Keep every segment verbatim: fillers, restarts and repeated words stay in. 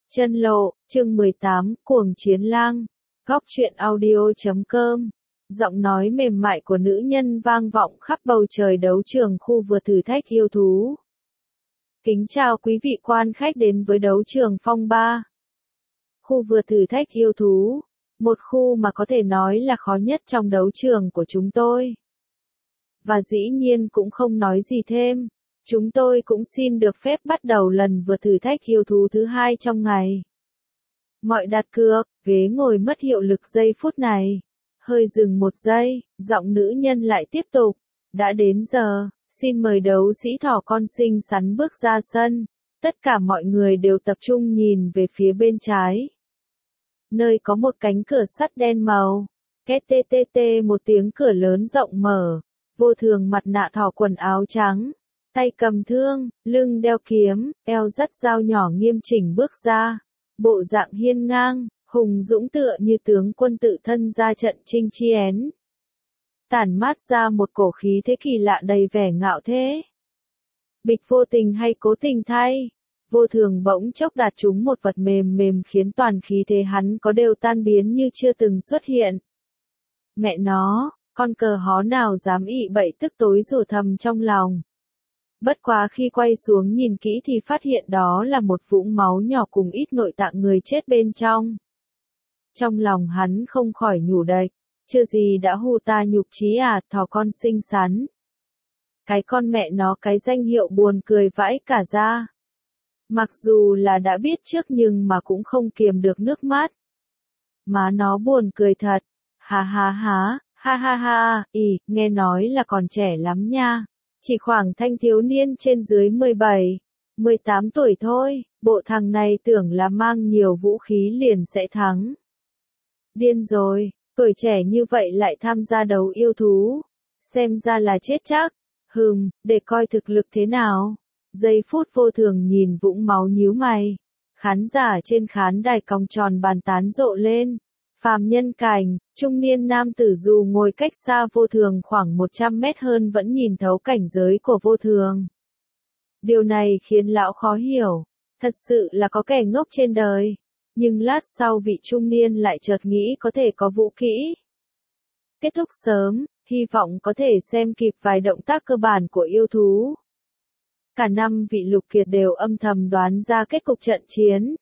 Chân lộ, chương mười tám, Cuồng Chiến Lang. Góc truyện audio chấm com. Giọng nói mềm mại của nữ nhân vang vọng khắp bầu trời đấu trường khu vừa thử thách yêu thú. Kính chào quý vị quan khách đến với đấu trường Phong Ba. Khu vừa thử thách yêu thú, một khu mà có thể nói là khó nhất trong đấu trường của chúng tôi. Và dĩ nhiên cũng không nói gì thêm. Chúng tôi cũng xin được phép bắt đầu lần vừa thử thách yêu thú thứ hai trong ngày. Mọi đặt cược, ghế ngồi mất hiệu lực giây phút này. Hơi dừng một giây, giọng nữ nhân lại tiếp tục. Đã đến giờ, xin mời đấu sĩ thỏ con xinh xắn bước ra sân. Tất cả mọi người đều tập trung nhìn về phía bên trái. Nơi có một cánh cửa sắt đen màu. Két tê tê tê một tiếng cửa lớn rộng mở. Vô thường mặt nạ thỏ quần áo trắng. Tay cầm thương, lưng đeo kiếm, eo dắt dao nhỏ nghiêm chỉnh bước ra. Bộ dạng hiên ngang, hùng dũng tựa như tướng quân tự thân ra trận chinh chiến. Tản mát ra một cổ khí thế kỳ lạ đầy vẻ ngạo thế. Bịch vô tình hay cố tình thay, vô thường bỗng chốc đạt trúng một vật mềm mềm khiến toàn khí thế hắn có đều tan biến như chưa từng xuất hiện. Mẹ nó, con cờ hó nào dám ị bậy tức tối rủa thầm trong lòng. Bất quá khi quay xuống nhìn kỹ thì phát hiện đó là một vũng máu nhỏ cùng ít nội tạng người chết bên trong. Trong lòng hắn không khỏi nhủ đạch, chưa gì đã hù ta nhục chí à, thỏ con xinh xắn. Cái con mẹ nó cái danh hiệu buồn cười vãi cả ra. Mặc dù là đã biết trước nhưng mà cũng không kiềm được nước mắt. Má nó buồn cười thật, ha ha ha, ha ha ha, ì, nghe nói là còn trẻ lắm nha. Chỉ khoảng thanh thiếu niên trên dưới mười bảy, mười tám tuổi thôi, bộ thằng này tưởng là mang nhiều vũ khí liền sẽ thắng. Điên rồi, tuổi trẻ như vậy lại tham gia đấu yêu thú. Xem ra là chết chắc. Hừm, để coi thực lực thế nào. Giây phút vô thường nhìn vũng máu nhíu mày. Khán giả trên khán đài cong tròn bàn tán rộ lên. Phàm nhân cảnh, trung niên nam tử dù ngồi cách xa vô thường khoảng một trăm mét hơn vẫn nhìn thấu cảnh giới của vô thường. Điều này khiến lão khó hiểu, thật sự là có kẻ ngốc trên đời. Nhưng lát sau vị trung niên lại chợt nghĩ có thể có vũ kỹ. Kết thúc sớm, hy vọng có thể xem kịp vài động tác cơ bản của yêu thú. Cả năm vị lục kiệt đều âm thầm đoán ra kết cục trận chiến.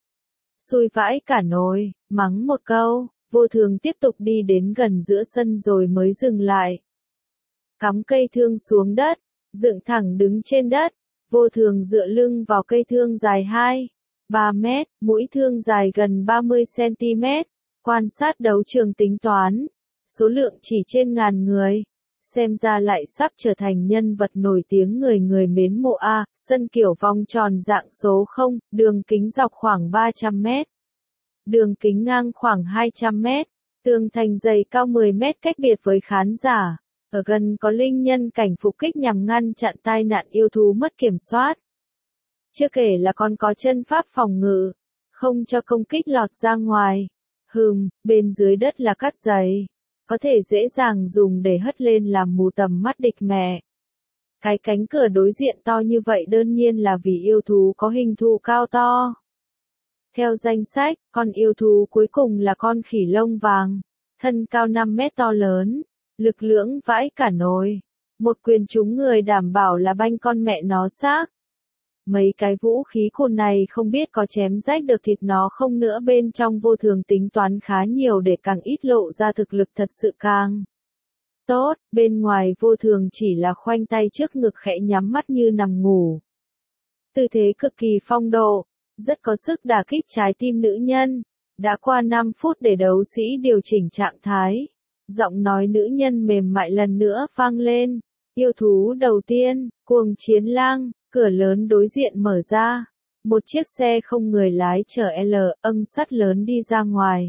Xui vãi cả nồi, mắng một câu, vô thường tiếp tục đi đến gần giữa sân rồi mới dừng lại. Cắm cây thương xuống đất, dựng thẳng đứng trên đất, vô thường dựa lưng vào cây thương dài hai, ba mét, mũi thương dài gần ba mươi xăng-ti-mét, quan sát đấu trường tính toán, số lượng chỉ trên ngàn người. Xem ra lại sắp trở thành nhân vật nổi tiếng người người mến mộ a, sân kiểu vòng tròn dạng số không, đường kính dọc khoảng ba trăm mét. Đường kính ngang khoảng hai trăm mét, tường thành dày cao mười mét cách biệt với khán giả. Ở gần có linh nhân cảnh phục kích nhằm ngăn chặn tai nạn yêu thú mất kiểm soát. Chưa kể là còn có chân pháp phòng ngự, không cho công kích lọt ra ngoài. Hừm, bên dưới đất là cát dày. Có thể dễ dàng dùng để hất lên làm mù tầm mắt địch mẹ. Cái cánh cửa đối diện to như vậy đơn nhiên là vì yêu thú có hình thù cao to. Theo danh sách, con yêu thú cuối cùng là con khỉ lông vàng, thân cao năm mét to lớn, lực lưỡng vãi cả nồi. Một quyền trúng người đảm bảo là banh con mẹ nó xác. Mấy cái vũ khí khôn này không biết có chém rách được thịt nó không nữa, bên trong vô thường tính toán khá nhiều để càng ít lộ ra thực lực thật sự càng tốt, bên ngoài vô thường chỉ là khoanh tay trước ngực khẽ nhắm mắt như nằm ngủ. Tư thế cực kỳ phong độ, rất có sức đả kích trái tim nữ nhân. Đã qua năm phút để đấu sĩ điều chỉnh trạng thái. Giọng nói nữ nhân mềm mại lần nữa vang lên. Yêu thú đầu tiên, Cuồng Chiến Lang. Cửa lớn đối diện mở ra. Một chiếc xe không người lái chở L, âng sắt lớn đi ra ngoài.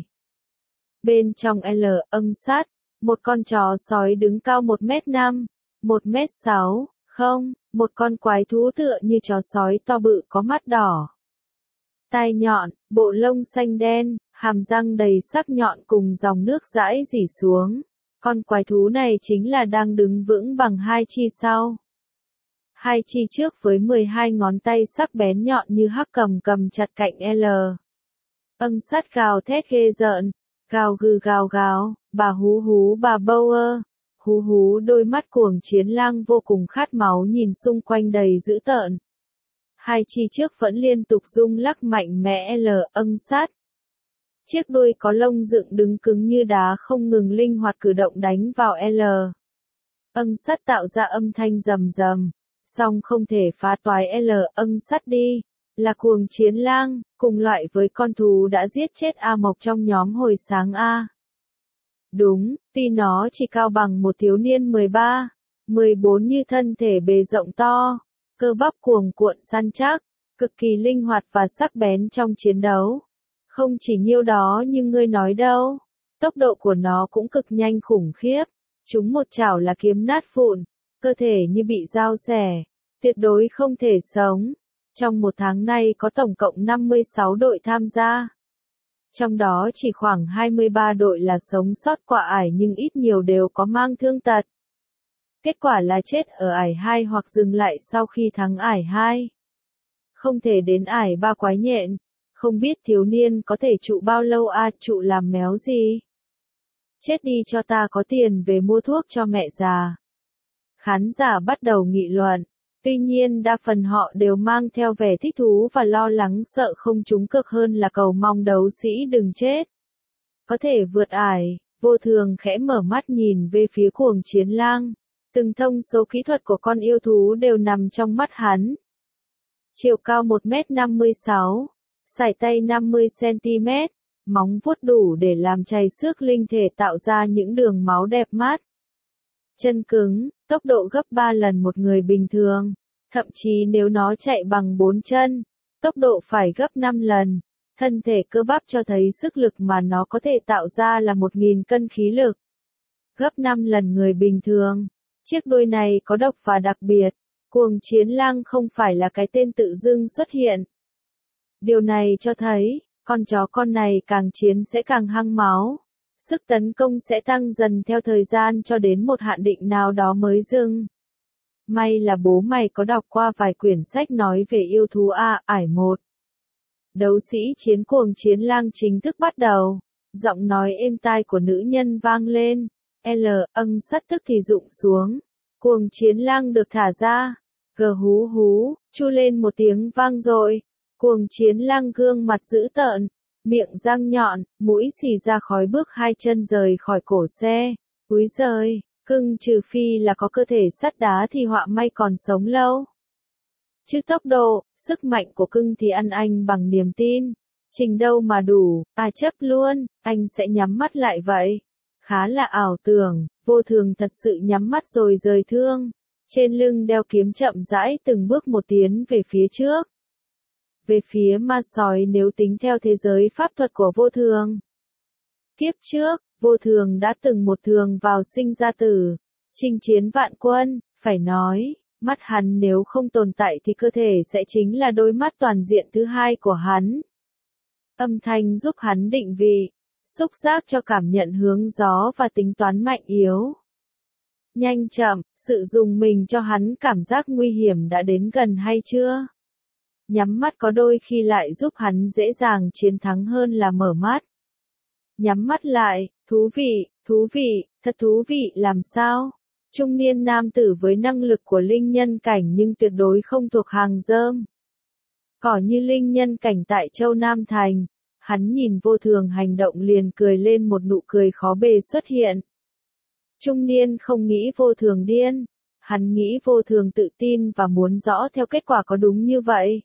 Bên trong L, âng sắt, một con chó sói đứng cao một mét năm, một mét sáu, không, một con quái thú tựa như chó sói to bự có mắt đỏ. Tai nhọn, bộ lông xanh đen, hàm răng đầy sắc nhọn cùng dòng nước dãi rỉ xuống. Con quái thú này chính là đang đứng vững bằng hai chi sau. Hai chi trước với mười hai ngón tay sắc bén nhọn như hắc cầm cầm chặt cạnh L. Âng sắt gào thét ghê rợn, gào gừ gào gào, bà hú hú bà bâu ơ, hú hú đôi mắt cuồng chiến lang vô cùng khát máu nhìn xung quanh đầy dữ tợn. Hai chi trước vẫn liên tục rung lắc mạnh mẽ L âng sắt. Chiếc đuôi có lông dựng đứng cứng như đá không ngừng linh hoạt cử động đánh vào L. Âng sắt tạo ra âm thanh rầm rầm, song không thể phá toái L âng sắt đi, là cuồng chiến lang, cùng loại với con thú đã giết chết A Mộc trong nhóm hồi sáng A. Đúng, tuy nó chỉ cao bằng một thiếu niên mười ba, mười bốn như thân thể bề rộng to, cơ bắp cuồng cuộn săn chắc, cực kỳ linh hoạt và sắc bén trong chiến đấu. Không chỉ nhiêu đó nhưng ngươi nói đâu, tốc độ của nó cũng cực nhanh khủng khiếp, chúng một chảo là kiếm nát vụn, cơ thể như bị dao xẻ, tuyệt đối không thể sống. Trong một tháng nay có tổng cộng năm mươi sáu đội tham gia. Trong đó chỉ khoảng hai mươi ba đội là sống sót qua ải nhưng ít nhiều đều có mang thương tật. Kết quả là chết ở ải hai hoặc dừng lại sau khi thắng ải hai. Không thể đến ải ba quái nhện. Không biết thiếu niên có thể trụ bao lâu a à, trụ làm méo gì? Chết đi cho ta có tiền về mua thuốc cho mẹ già. Khán giả bắt đầu nghị luận. Tuy nhiên đa phần họ đều mang theo vẻ thích thú và lo lắng sợ không trúng cực hơn là cầu mong đấu sĩ đừng chết. Có thể vượt ải, Vô Thường khẽ mở mắt nhìn về phía cuồng chiến lang. Từng thông số kỹ thuật của con yêu thú đều nằm trong mắt hắn. Chiều cao một mét năm mươi sáu, sải tay năm mươi xăng-ti-mét, móng vuốt đủ để làm chảy xước linh thể tạo ra những đường máu đẹp mắt. Chân cứng, tốc độ gấp ba lần một người bình thường, thậm chí nếu nó chạy bằng bốn chân, tốc độ phải gấp năm lần. Thân thể cơ bắp cho thấy sức lực mà nó có thể tạo ra là một nghìn cân khí lực. Gấp năm lần người bình thường. Chiếc đuôi này có độc và đặc biệt, cuồng chiến lang không phải là cái tên tự dưng xuất hiện. Điều này cho thấy, con chó con này càng chiến sẽ càng hăng máu. Sức tấn công sẽ tăng dần theo thời gian cho đến một hạn định nào đó mới dừng. May là bố mày có đọc qua vài quyển sách nói về yêu thú A, ải một. Đấu sĩ chiến cuồng chiến lang chính thức bắt đầu. Giọng nói êm tai của nữ nhân vang lên. L, âng sắt tức thì rụng xuống. Cuồng chiến lang được thả ra. Gờ hú hú, chu lên một tiếng vang dội. Cuồng chiến lang gương mặt dữ tợn, miệng răng nhọn, mũi xì ra khói bước hai chân rời khỏi cổ xe. Úi giời, cưng trừ phi là có cơ thể sắt đá thì họa may còn sống lâu. Chứ tốc độ, sức mạnh của cưng thì ăn anh bằng niềm tin. Trình đâu mà đủ, à chấp luôn, anh sẽ nhắm mắt lại vậy. Khá là ảo tưởng, Vô Thường thật sự nhắm mắt rồi rời thương. Trên lưng đeo kiếm chậm rãi từng bước một tiến về phía trước. Về phía ma sói nếu tính theo thế giới pháp thuật của Vô Thường. Kiếp trước, Vô Thường đã từng một thường vào sinh ra tử, chinh chiến vạn quân, phải nói, mắt hắn nếu không tồn tại thì cơ thể sẽ chính là đôi mắt toàn diện thứ hai của hắn. Âm thanh giúp hắn định vị, xúc giác cho cảm nhận hướng gió và tính toán mạnh yếu. Nhanh chậm, sự dùng mình cho hắn cảm giác nguy hiểm đã đến gần hay chưa? Nhắm mắt có đôi khi lại giúp hắn dễ dàng chiến thắng hơn là mở mắt. Nhắm mắt lại, thú vị, thú vị, thật thú vị làm sao? Trung niên nam tử với năng lực của linh nhân cảnh nhưng tuyệt đối không thuộc hàng dơm. Cỏ như linh nhân cảnh tại Châu Nam Thành, hắn nhìn Vô Thường hành động liền cười lên một nụ cười khó bề xuất hiện. Trung niên không nghĩ Vô Thường điên, hắn nghĩ Vô Thường tự tin và muốn rõ theo kết quả có đúng như vậy.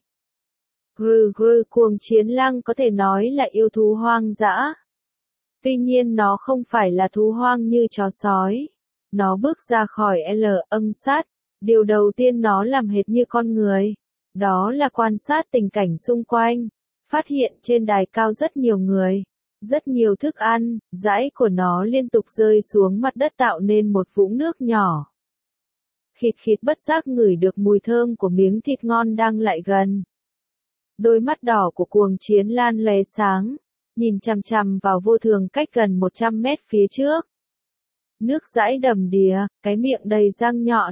Gru gru cuồng chiến lang có thể nói là yêu thú hoang dã. Tuy nhiên nó không phải là thú hoang như chó sói. Nó bước ra khỏi L âng sắt, điều đầu tiên nó làm hệt như con người. Đó là quan sát tình cảnh xung quanh, phát hiện trên đài cao rất nhiều người, rất nhiều thức ăn, dãi của nó liên tục rơi xuống mặt đất tạo nên một vũng nước nhỏ. Khịt khịt bất giác ngửi được mùi thơm của miếng thịt ngon đang lại gần. Đôi mắt đỏ của cuồng chiến lan lóe sáng, nhìn chằm chằm vào Vô Thường cách gần một trăm mét phía trước. Nước dãi đầm đìa, cái miệng đầy răng nhọn,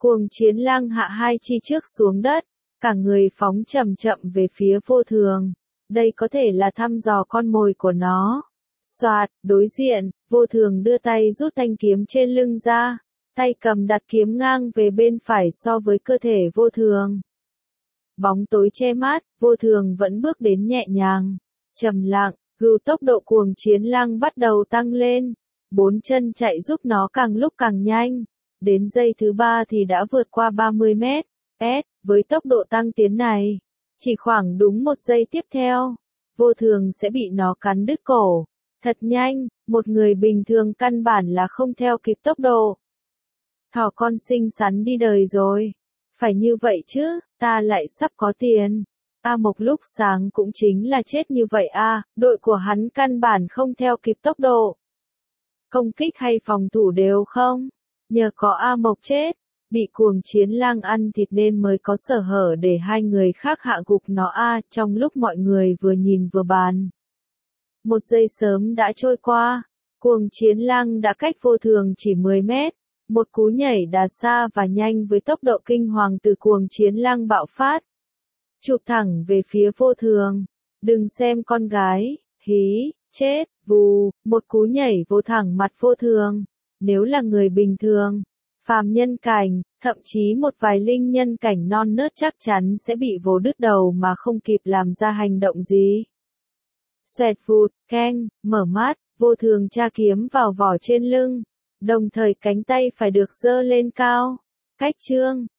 Cuồng chiến lang hạ hai chi trước xuống đất, cả người phóng chậm chậm về phía vô thường. Đây có thể là thăm dò con mồi của nó. Soạt, đối diện, vô thường đưa tay rút thanh kiếm trên lưng ra, tay cầm đặt kiếm ngang về bên phải so với cơ thể vô thường. Bóng tối che mát, vô thường vẫn bước đến nhẹ nhàng, trầm lặng, gưu tốc độ cuồng chiến lang bắt đầu tăng lên. Bốn chân chạy giúp nó càng lúc càng nhanh. Đến giây thứ ba thì đã vượt qua ba mươi mét. S, với tốc độ tăng tiến này, chỉ khoảng đúng một giây tiếp theo, vô thường sẽ bị nó cắn đứt cổ. Thật nhanh, một người bình thường căn bản là không theo kịp tốc độ. Thỏ con xinh xắn đi đời rồi. Phải như vậy chứ, ta lại sắp có tiền. A Mộc lúc sáng cũng chính là chết như vậy a, đội của hắn căn bản không theo kịp tốc độ. Công kích hay phòng thủ đều không. Nhờ có A Mộc chết, bị cuồng chiến lang ăn thịt nên mới có sở hở để hai người khác hạ gục nó a, trong lúc mọi người vừa nhìn vừa bàn. Một giây sớm đã trôi qua, cuồng chiến lang đã cách vô thường chỉ mười mét. Một cú nhảy đà xa và nhanh với tốc độ kinh hoàng từ cuồng chiến lang bạo phát. Chụp thẳng về phía vô thường. Đừng xem con gái, hí, chết, vù, một cú nhảy vô thẳng mặt vô thường. Nếu là người bình thường, phàm nhân cảnh, thậm chí một vài linh nhân cảnh non nớt chắc chắn sẽ bị vồ đứt đầu mà không kịp làm ra hành động gì. Xoẹt vụt, keng, mở mắt, vô thường tra kiếm vào vỏ trên lưng. Đồng thời cánh tay phải được giơ lên cao. Cách chương